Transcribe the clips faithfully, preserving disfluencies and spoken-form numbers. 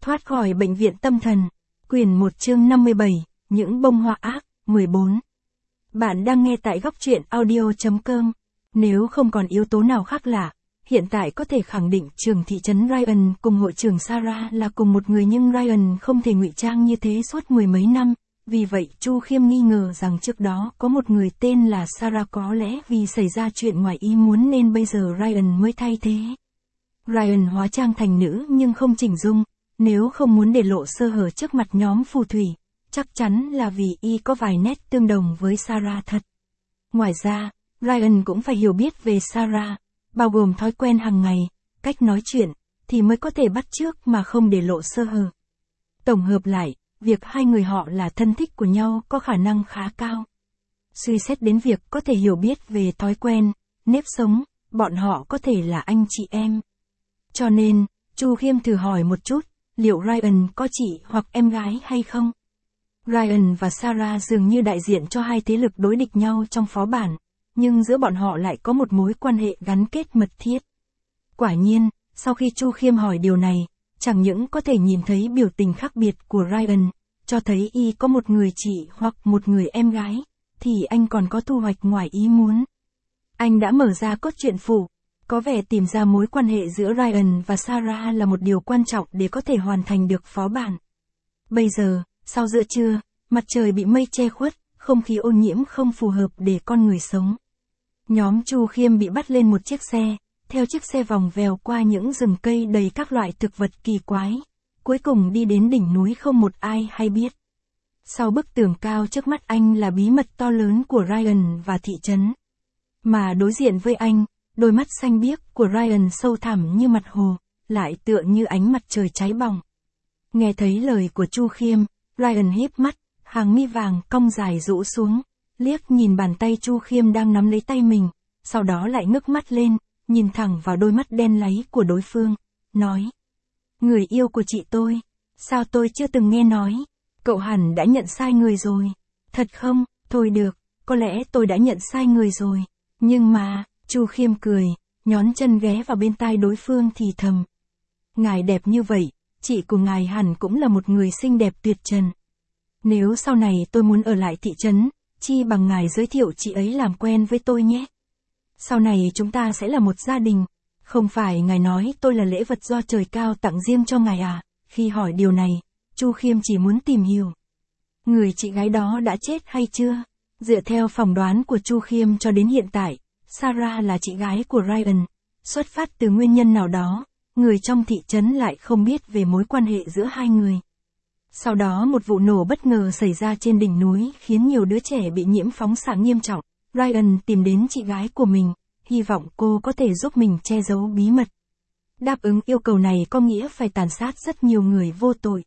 Thoát khỏi bệnh viện tâm thần. Quyển một chương năm mươi bảy, những bông hoa ác, mười bốn. Bạn đang nghe tại góc truyện audio chấm com. Nếu không còn yếu tố nào khác lạ, hiện tại có thể khẳng định trưởng thị trấn Ryan cùng hội trưởng Sarah là cùng một người, nhưng Ryan không thể ngụy trang như thế suốt mười mấy năm. Vì vậy Chu Khiêm nghi ngờ rằng trước đó có một người tên là Sarah, có lẽ vì xảy ra chuyện ngoài ý muốn nên bây giờ Ryan mới thay thế. Ryan hóa trang thành nữ nhưng không chỉnh dung, nếu không muốn để lộ sơ hở trước mặt nhóm phù thủy, chắc chắn là vì y có vài nét tương đồng với Sarah thật. Ngoài ra, Ryan cũng phải hiểu biết về Sarah, bao gồm thói quen hàng ngày, cách nói chuyện, thì mới có thể bắt chước mà không để lộ sơ hở. Tổng hợp lại, việc hai người họ là thân thích của nhau có khả năng khá cao. Suy xét đến việc có thể hiểu biết về thói quen, nếp sống, bọn họ có thể là anh chị em. Cho nên, Chu Khiêm thử hỏi một chút, liệu Ryan có chị hoặc em gái hay không? Ryan và Sarah dường như đại diện cho hai thế lực đối địch nhau trong phó bản, nhưng giữa bọn họ lại có một mối quan hệ gắn kết mật thiết. Quả nhiên, sau khi Chu Khiêm hỏi điều này, chẳng những có thể nhìn thấy biểu tình khác biệt của Ryan, cho thấy y có một người chị hoặc một người em gái, thì anh còn có thu hoạch ngoài ý muốn. Anh đã mở ra cốt truyện phụ, có vẻ tìm ra mối quan hệ giữa Ryan và Sarah là một điều quan trọng để có thể hoàn thành được phó bản. Bây giờ, sau giữa trưa, mặt trời bị mây che khuất, không khí ô nhiễm không phù hợp để con người sống. Nhóm Chu Khiêm bị bắt lên một chiếc xe, theo chiếc xe vòng vèo qua những rừng cây đầy các loại thực vật kỳ quái, cuối cùng đi đến đỉnh núi không một ai hay biết. Sau bức tường cao trước mắt anh là bí mật to lớn của Ryan và thị trấn. Mà đối diện với anh, đôi mắt xanh biếc của Ryan sâu thẳm như mặt hồ, lại tựa như ánh mặt trời cháy bỏng. Nghe thấy lời của Chu Khiêm, Ryan híp mắt, hàng mi vàng cong dài rũ xuống, liếc nhìn bàn tay Chu Khiêm đang nắm lấy tay mình, sau đó lại ngước mắt lên, nhìn thẳng vào đôi mắt đen láy của đối phương, nói: Người yêu của chị tôi, sao tôi chưa từng nghe nói, cậu hẳn đã nhận sai người rồi. Thật không? Thôi được, có lẽ tôi đã nhận sai người rồi, nhưng mà... Chu Khiêm cười, nhón chân ghé vào bên tai đối phương thì thầm: Ngài đẹp như vậy, chị của ngài hẳn cũng là một người xinh đẹp tuyệt trần. Nếu sau này tôi muốn ở lại thị trấn, chi bằng ngài giới thiệu chị ấy làm quen với tôi nhé. Sau này chúng ta sẽ là một gia đình. Không phải ngài nói tôi là lễ vật do trời cao tặng riêng cho ngài à? Khi hỏi điều này, Chu Khiêm chỉ muốn tìm hiểu người chị gái đó đã chết hay chưa. Dựa theo phỏng đoán của Chu Khiêm cho đến hiện tại, Sarah là chị gái của Ryan. Xuất phát từ nguyên nhân nào đó, người trong thị trấn lại không biết về mối quan hệ giữa hai người. Sau đó một vụ nổ bất ngờ xảy ra trên đỉnh núi khiến nhiều đứa trẻ bị nhiễm phóng xạ nghiêm trọng. Ryan tìm đến chị gái của mình, hy vọng cô có thể giúp mình che giấu bí mật. Đáp ứng yêu cầu này có nghĩa phải tàn sát rất nhiều người vô tội.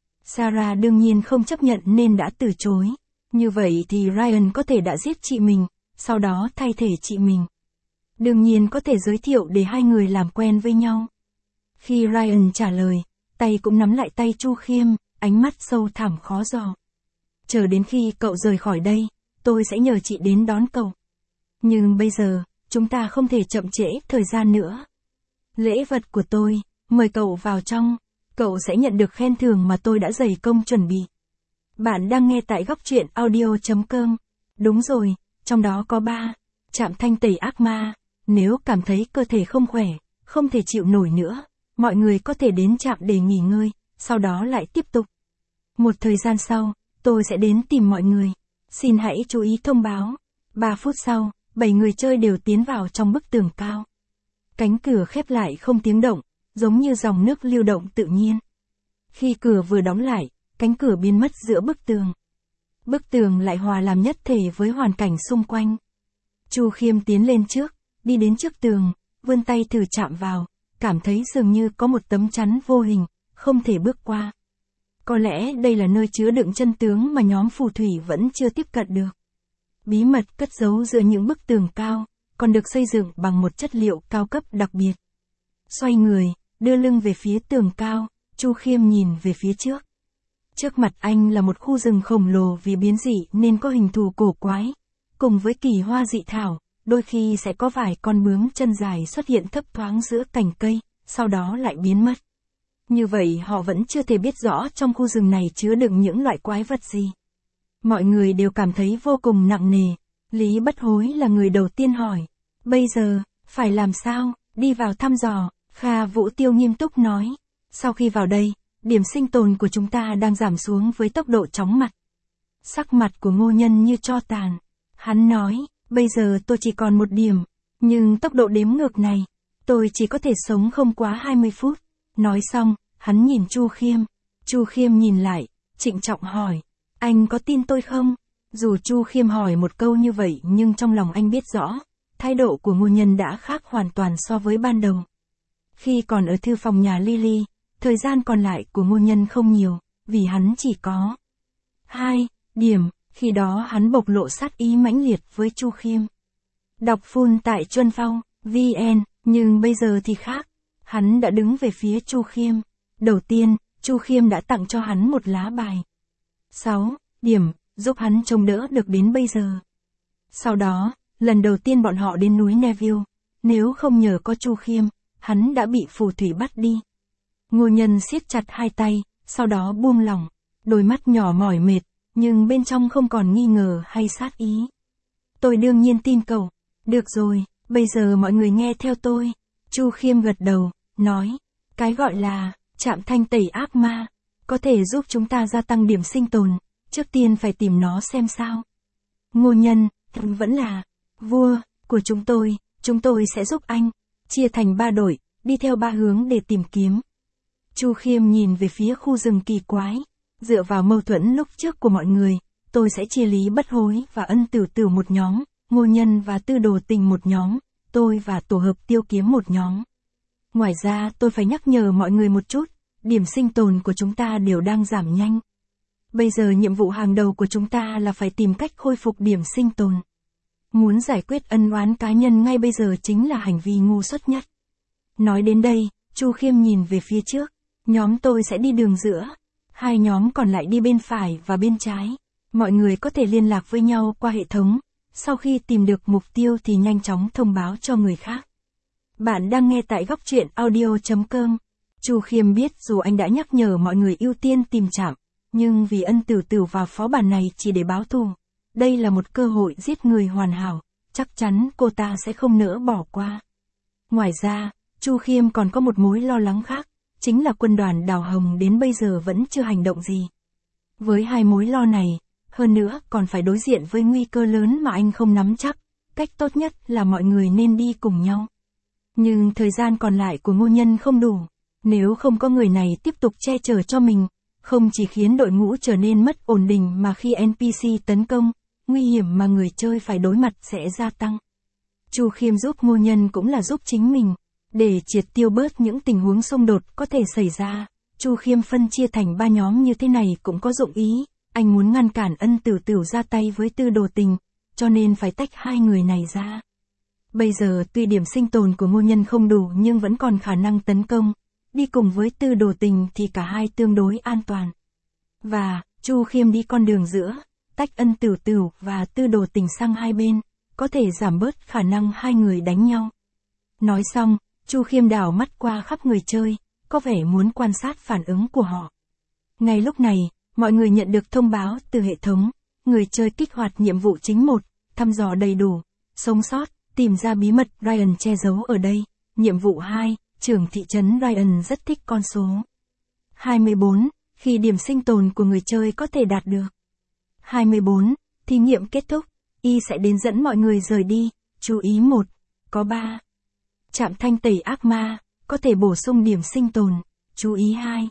Sarah đương nhiên không chấp nhận nên đã từ chối. Như vậy thì Ryan có thể đã giết chị mình, sau đó thay thế chị mình. Đương nhiên có thể giới thiệu để hai người làm quen với nhau. Khi Ryan trả lời, tay cũng nắm lại tay Chu Khiêm, ánh mắt sâu thẳm khó dò. Chờ đến khi cậu rời khỏi đây, tôi sẽ nhờ chị đến đón cậu. Nhưng bây giờ, chúng ta không thể chậm trễ thời gian nữa. Lễ vật của tôi, mời cậu vào trong, cậu sẽ nhận được khen thưởng mà tôi đã dày công chuẩn bị. Bạn đang nghe tại góc truyện audio chấm com. Đúng rồi, trong đó có ba trạm thanh tẩy ác ma. Nếu cảm thấy cơ thể không khỏe, không thể chịu nổi nữa, mọi người có thể đến trạm để nghỉ ngơi, sau đó lại tiếp tục. Một thời gian sau, tôi sẽ đến tìm mọi người. Xin hãy chú ý thông báo. Ba phút sau, bảy người chơi đều tiến vào trong bức tường cao. Cánh cửa khép lại không tiếng động, giống như dòng nước lưu động tự nhiên. Khi cửa vừa đóng lại, cánh cửa biến mất giữa bức tường. Bức tường lại hòa làm nhất thể với hoàn cảnh xung quanh. Chu Khiêm tiến lên trước, đi đến trước tường, vươn tay thử chạm vào, cảm thấy dường như có một tấm chắn vô hình, không thể bước qua. Có lẽ đây là nơi chứa đựng chân tướng mà nhóm phù thủy vẫn chưa tiếp cận được. Bí mật cất giấu giữa những bức tường cao, còn được xây dựng bằng một chất liệu cao cấp đặc biệt. Xoay người, đưa lưng về phía tường cao, Chu Khiêm nhìn về phía trước. Trước mặt anh là một khu rừng khổng lồ vì biến dị nên có hình thù cổ quái. Cùng với kỳ hoa dị thảo, đôi khi sẽ có vài con bướm chân dài xuất hiện thấp thoáng giữa cành cây, sau đó lại biến mất. Như vậy họ vẫn chưa thể biết rõ trong khu rừng này chứa đựng những loại quái vật gì. Mọi người đều cảm thấy vô cùng nặng nề. Lý Bất Hối là người đầu tiên hỏi. Bây giờ, phải làm sao? Đi vào thăm dò, Kha Vũ Tiêu nghiêm túc nói. Sau khi vào đây, điểm sinh tồn của chúng ta đang giảm xuống với tốc độ chóng mặt. Sắc mặt của Ngô Nhân như tro tàn. Hắn nói, bây giờ tôi chỉ còn một điểm, nhưng tốc độ đếm ngược này, tôi chỉ có thể sống không quá hai mươi phút. Nói xong, hắn nhìn Chu Khiêm. Chu Khiêm nhìn lại, trịnh trọng hỏi, anh có tin tôi không? Dù Chu Khiêm hỏi một câu như vậy nhưng trong lòng anh biết rõ, thái độ của Ngô Nhân đã khác hoàn toàn so với ban đầu. Khi còn ở thư phòng nhà Lily, thời gian còn lại của Ngô Nhân không nhiều, vì hắn chỉ có hai điểm, khi đó hắn bộc lộ sát ý mãnh liệt với Chu Khiêm. Đọc full tại Chuân Phong, vê en, nhưng bây giờ thì khác. Hắn đã đứng về phía Chu Khiêm. Đầu tiên, Chu Khiêm đã tặng cho hắn một lá bài. sáu điểm, giúp hắn chống đỡ được đến bây giờ. Sau đó, lần đầu tiên bọn họ đến núi Neville, nếu không nhờ có Chu Khiêm, hắn đã bị phù thủy bắt đi. Ngô Nhân siết chặt hai tay, sau đó buông lỏng, đôi mắt nhỏ mỏi mệt, nhưng bên trong không còn nghi ngờ hay sát ý. Tôi đương nhiên tin cậu. Được rồi, bây giờ mọi người nghe theo tôi. Chu Khiêm gật đầu, nói, cái gọi là trạm thanh tẩy ác ma, có thể giúp chúng ta gia tăng điểm sinh tồn, trước tiên phải tìm nó xem sao. Ngô Nhân, vẫn là vua của chúng tôi, chúng tôi sẽ giúp anh, chia thành ba đội, đi theo ba hướng để tìm kiếm. Chu Khiêm nhìn về phía khu rừng kỳ quái, dựa vào mâu thuẫn lúc trước của mọi người, tôi sẽ chia Lý Bất Hối và Ân Tửu Tửu một nhóm, Ngô Nhân và Tư Đồ Tình một nhóm, tôi và tổ hợp Tiêu Kiếm một nhóm. Ngoài ra tôi phải nhắc nhở mọi người một chút, điểm sinh tồn của chúng ta đều đang giảm nhanh. Bây giờ nhiệm vụ hàng đầu của chúng ta là phải tìm cách khôi phục điểm sinh tồn. Muốn giải quyết ân oán cá nhân ngay bây giờ chính là hành vi ngu xuẩn nhất. Nói đến đây, Chu Khiêm nhìn về phía trước, nhóm tôi sẽ đi đường giữa, hai nhóm còn lại đi bên phải và bên trái. Mọi người có thể liên lạc với nhau qua hệ thống, sau khi tìm được mục tiêu thì nhanh chóng thông báo cho người khác. Bạn đang nghe tại góc truyện audio chấm com. Chu Khiêm biết dù anh đã nhắc nhở mọi người ưu tiên tìm trạm, nhưng vì Ân Tửu Tửu vào phó bản này chỉ để báo thù, đây là một cơ hội giết người hoàn hảo, chắc chắn cô ta sẽ không nỡ bỏ qua. Ngoài ra, Chu Khiêm còn có một mối lo lắng khác, chính là quân đoàn Đào Hồng đến bây giờ vẫn chưa hành động gì. Với hai mối lo này, hơn nữa còn phải đối diện với nguy cơ lớn mà anh không nắm chắc, cách tốt nhất là mọi người nên đi cùng nhau. Nhưng thời gian còn lại của Ngô Nhân không đủ, nếu không có người này tiếp tục che chở cho mình, không chỉ khiến đội ngũ trở nên mất ổn định mà khi en pê xê tấn công, nguy hiểm mà người chơi phải đối mặt sẽ gia tăng. Chu Khiêm giúp Ngô Nhân cũng là giúp chính mình, để triệt tiêu bớt những tình huống xung đột có thể xảy ra. Chu Khiêm phân chia thành ba nhóm như thế này cũng có dụng ý, anh muốn ngăn cản Ân Tửu Tửu ra tay với Tư Đồ Tình, cho nên phải tách hai người này ra. Bây giờ tuy điểm sinh tồn của Ngô Nhân không đủ nhưng vẫn còn khả năng tấn công, đi cùng với Tư Đồ Tình thì cả hai tương đối an toàn. Và, Chu Khiêm đi con đường giữa, tách Ân Tửu Tửu và Tư Đồ Tình sang hai bên, có thể giảm bớt khả năng hai người đánh nhau. Nói xong, Chu Khiêm đảo mắt qua khắp người chơi, có vẻ muốn quan sát phản ứng của họ. Ngay lúc này, mọi người nhận được thông báo từ hệ thống, người chơi kích hoạt nhiệm vụ chính một, thăm dò đầy đủ, sống sót, tìm ra bí mật Ryan che giấu ở đây. Nhiệm vụ hai, trưởng thị trấn Ryan rất thích con số hai mươi bốn, khi điểm sinh tồn của người chơi có thể đạt được hai mươi bốn, thí nghiệm kết thúc, y sẽ đến dẫn mọi người rời đi. Chú ý một, có ba. Trạm thanh tẩy ác ma, có thể bổ sung điểm sinh tồn. Chú ý hai.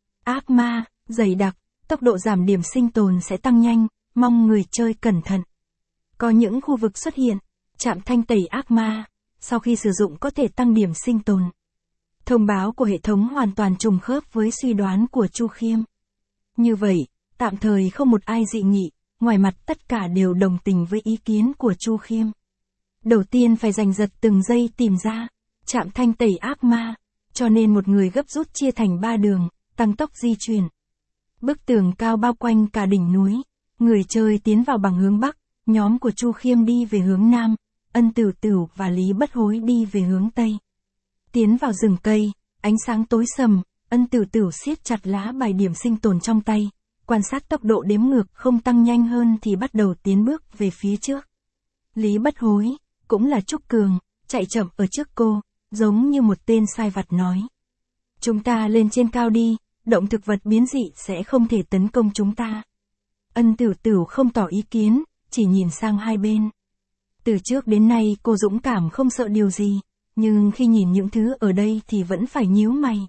Ác ma, dày đặc, tốc độ giảm điểm sinh tồn sẽ tăng nhanh, mong người chơi cẩn thận. Có những khu vực xuất hiện, trạm thanh tẩy ác ma, sau khi sử dụng có thể tăng điểm sinh tồn. Thông báo của hệ thống hoàn toàn trùng khớp với suy đoán của Chu Khiêm. Như vậy, tạm thời không một ai dị nghị, ngoài mặt tất cả đều đồng tình với ý kiến của Chu Khiêm. Đầu tiên phải giành giật từng giây tìm ra trạm thanh tẩy ác ma, cho nên một người gấp rút chia thành ba đường, tăng tốc di chuyển. Bức tường cao bao quanh cả đỉnh núi, người chơi tiến vào bằng hướng bắc, nhóm của Chu Khiêm đi về hướng nam, Ân Tửu Tửu và Lý Bất Hối đi về hướng tây. Tiến vào rừng cây, ánh sáng tối sầm, Ân Tửu Tửu siết chặt lá bài điểm sinh tồn trong tay, quan sát tốc độ đếm ngược không tăng nhanh hơn thì bắt đầu tiến bước về phía trước. Lý Bất Hối, cũng là Trúc Cường, chạy chậm ở trước cô, giống như một tên sai vặt nói. Chúng ta lên trên cao đi, động thực vật biến dị sẽ không thể tấn công chúng ta. Ân Tửu Tửu không tỏ ý kiến, chỉ nhìn sang hai bên. Từ trước đến nay cô dũng cảm không sợ điều gì, nhưng khi nhìn những thứ ở đây thì vẫn phải nhíu mày.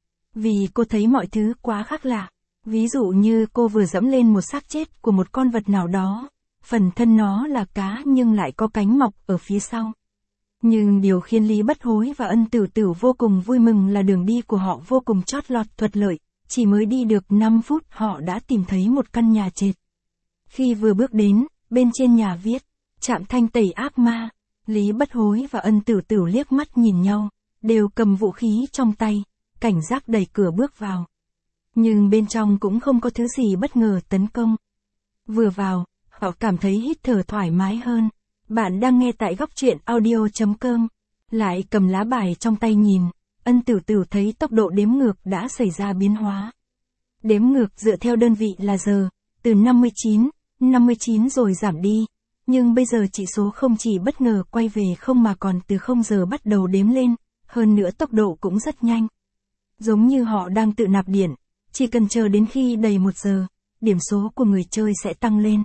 Vì cô thấy mọi thứ quá khác lạ. Ví dụ như cô vừa dẫm lên một xác chết của một con vật nào đó, phần thân nó là cá nhưng lại có cánh mọc ở phía sau. Nhưng điều khiến Lý Bất Hối và Ân Tửu Tửu vô cùng vui mừng là đường đi của họ vô cùng chót lọt thuận lợi, chỉ mới đi được năm phút họ đã tìm thấy một căn nhà trệt. Khi vừa bước đến, bên trên nhà viết, Trạm Thanh Tẩy Ác Ma, Lý Bất Hối và Ân Tửu Tửu liếc mắt nhìn nhau, đều cầm vũ khí trong tay, cảnh giác đẩy cửa bước vào. Nhưng bên trong cũng không có thứ gì bất ngờ tấn công. Vừa vào, họ cảm thấy hít thở thoải mái hơn. Bạn đang nghe tại góc truyện audio chấm com. Lại cầm lá bài trong tay nhìn, Ân Tửu Tửu thấy tốc độ đếm ngược đã xảy ra biến hóa. Đếm ngược dựa theo đơn vị là giờ, từ năm mươi chín, năm mươi chín rồi giảm đi. Nhưng bây giờ chỉ số không chỉ bất ngờ quay về không mà còn từ không giờ bắt đầu đếm lên, hơn nữa tốc độ cũng rất nhanh. Giống như họ đang tự nạp điện, chỉ cần chờ đến khi đầy một giờ, điểm số của người chơi sẽ tăng lên.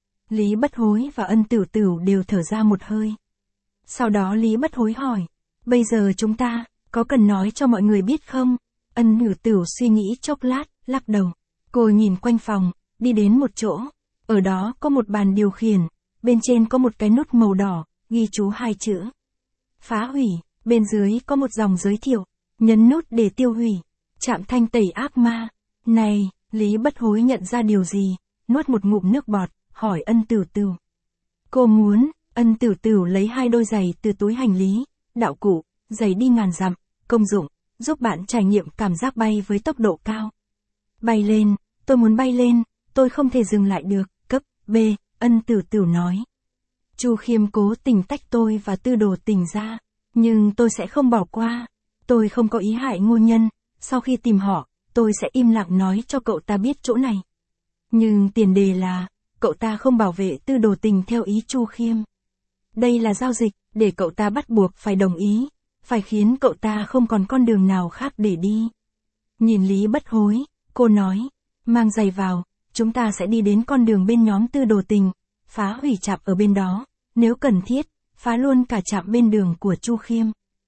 Lý Bất Hối và Ân Tửu Tửu đều thở ra một hơi. Sau đó Lý Bất Hối hỏi, bây giờ chúng ta, có cần nói cho mọi người biết không? Ân Tửu Tửu suy nghĩ chốc lát, lắc đầu. Cô nhìn quanh phòng, đi đến một chỗ. Ở đó có một bàn điều khiển, bên trên có một cái nút màu đỏ, ghi chú hai chữ. Phá hủy, bên dưới có một dòng giới thiệu, nhấn nút để tiêu hủy. Trạm Thanh Tẩy Ác Ma. Này, Lý Bất Hối nhận ra điều gì, nuốt một ngụm nước bọt, hỏi Ân Tửu Tửu. Cô muốn, Ân Tửu Tửu lấy hai đôi giày từ túi hành lý, đạo cụ, giày đi ngàn dặm, công dụng, giúp bạn trải nghiệm cảm giác bay với tốc độ cao. Bay lên, tôi muốn bay lên, tôi không thể dừng lại được, cấp B, Ân Tửu Tửu nói. Chu Khiêm cố tình tách tôi và Tư Đồ Tình ra, nhưng tôi sẽ không bỏ qua. Tôi không có ý hại Ngô Nhân, sau khi tìm họ, tôi sẽ im lặng nói cho cậu ta biết chỗ này. Nhưng tiền đề là, cậu ta không bảo vệ Tư Đồ Tình theo ý Chu Khiêm. Đây là giao dịch, để cậu ta bắt buộc phải đồng ý, phải khiến cậu ta không còn con đường nào khác để đi. Nhìn Lý Bất Hối, cô nói, mang giày vào, chúng ta sẽ đi đến con đường bên nhóm Tư Đồ Tình, phá hủy trạm ở bên đó, nếu cần thiết, phá luôn cả trạm bên đường của Chu Khiêm.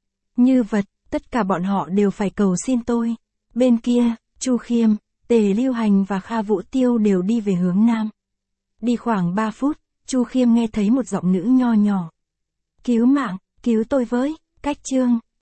Như vật, tất cả bọn họ đều phải cầu xin tôi. Bên kia, Chu Khiêm, Tề Lưu Hành và Kha Vũ Tiêu đều đi về hướng nam. Đi khoảng ba phút, Chu Khiêm nghe thấy một giọng nữ nho nhỏ. Cứu mạng, cứu tôi với, cách chương.